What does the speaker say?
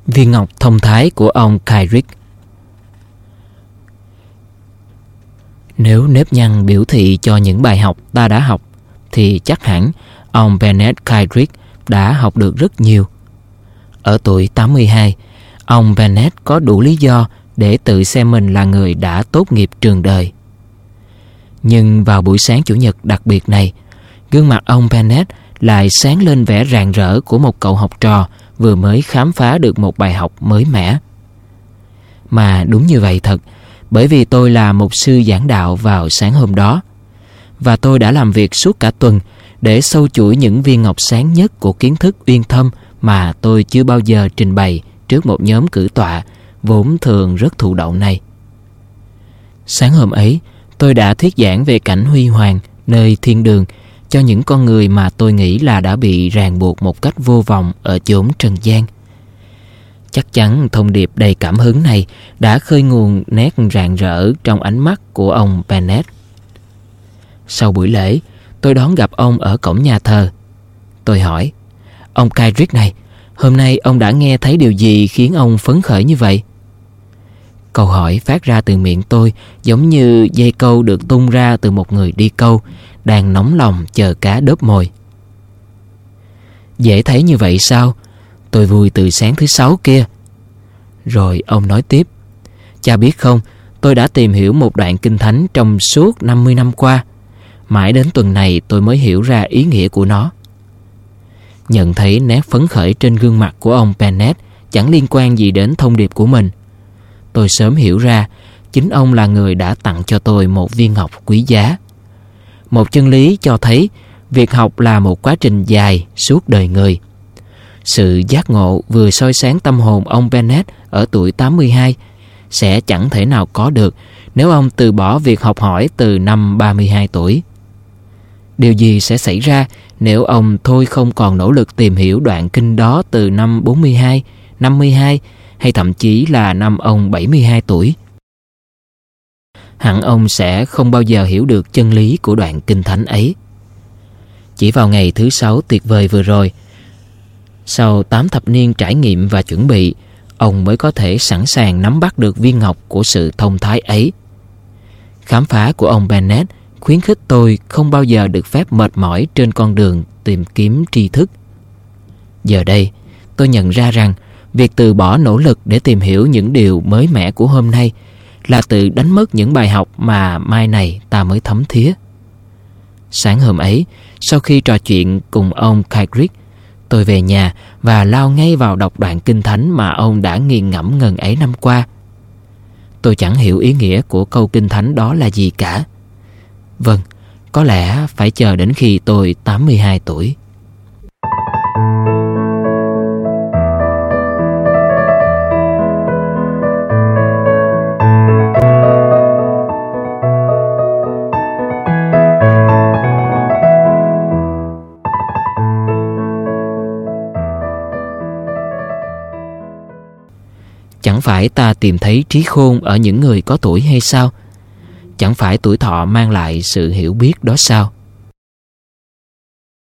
Viên ngọc thông thái của ông Kyrick. Nếu nếp nhăn biểu thị cho những bài học ta đã học, thì chắc hẳn ông Bennett Kyrick đã học được rất nhiều. Ở tuổi 82, ông Bennett có đủ lý do để tự xem mình là người đã tốt nghiệp trường đời. Nhưng vào buổi sáng Chủ nhật đặc biệt này, gương mặt ông Bennett lại sáng lên vẻ rạng rỡ của một cậu học trò vừa mới khám phá được một bài học mới mẻ. Mà đúng như vậy thật, bởi vì tôi là mục sư giảng đạo vào sáng hôm đó, và tôi đã làm việc suốt cả tuần để sâu chuỗi những viên ngọc sáng nhất của kiến thức uyên thâm mà tôi chưa bao giờ trình bày trước một nhóm cử tọa vốn thường rất thụ động này. Sáng hôm ấy, tôi đã thuyết giảng về cảnh huy hoàng nơi thiên đường cho những con người mà tôi nghĩ là đã bị ràng buộc một cách vô vọng ở chốn trần gian. Chắc chắn thông điệp đầy cảm hứng này đã khơi nguồn nét rạng rỡ trong ánh mắt của ông Bennett. Sau buổi lễ, tôi đón gặp ông ở cổng nhà thờ. Tôi hỏi: "Ông Kyrick này, hôm nay ông đã nghe thấy điều gì khiến ông phấn khởi như vậy?" Câu hỏi phát ra từ miệng tôi giống như dây câu được tung ra từ một người đi câu đang nóng lòng chờ cá đớp mồi. "Dễ thấy như vậy sao? Tôi vui từ sáng thứ Sáu kia." Rồi ông nói tiếp: "Cha biết không, tôi đã tìm hiểu một đoạn kinh thánh trong suốt 50 năm qua. Mãi đến tuần này tôi mới hiểu ra ý nghĩa của nó." Nhận thấy nét phấn khởi trên gương mặt của ông Bennett chẳng liên quan gì đến thông điệp của mình, tôi sớm hiểu ra chính ông là người đã tặng cho tôi một viên ngọc quý giá. Một chân lý cho thấy việc học là một quá trình dài suốt đời người. Sự giác ngộ vừa soi sáng tâm hồn ông Bennett ở tuổi 82 sẽ chẳng thể nào có được nếu ông từ bỏ việc học hỏi từ năm 32 tuổi. Điều gì sẽ xảy ra nếu ông thôi không còn nỗ lực tìm hiểu đoạn kinh đó từ năm 42, 52 hay thậm chí là năm ông 72 tuổi? Hẳn ông sẽ không bao giờ hiểu được chân lý của đoạn kinh thánh ấy. Chỉ vào ngày thứ Sáu tuyệt vời vừa rồi, sau 8 thập niên trải nghiệm và chuẩn bị, ông mới có thể sẵn sàng nắm bắt được viên ngọc của sự thông thái ấy. Khám phá của ông Bennett khuyến khích tôi không bao giờ được phép mệt mỏi trên con đường tìm kiếm tri thức. Giờ đây, tôi nhận ra rằng việc từ bỏ nỗ lực để tìm hiểu những điều mới mẻ của hôm nay là tự đánh mất những bài học mà mai này ta mới thấm thía. Sáng hôm ấy, sau khi trò chuyện cùng ông Kyrick, tôi về nhà và lao ngay vào đọc đoạn kinh thánh mà ông đã nghiền ngẫm ngần ấy năm qua. Tôi chẳng hiểu ý nghĩa của câu kinh thánh đó là gì cả. Vâng, có lẽ phải chờ đến khi tôi 82 tuổi. Chẳng phải ta tìm thấy trí khôn ở những người có tuổi hay sao? Chẳng phải tuổi thọ mang lại sự hiểu biết đó sao?